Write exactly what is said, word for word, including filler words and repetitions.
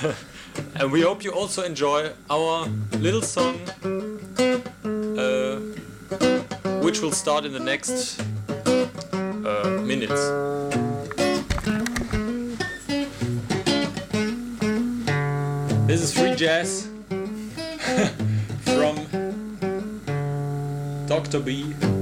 And we hope you also enjoy our little song, uh, which will start in the next uh, minutes. This is free jazz from Doctor B.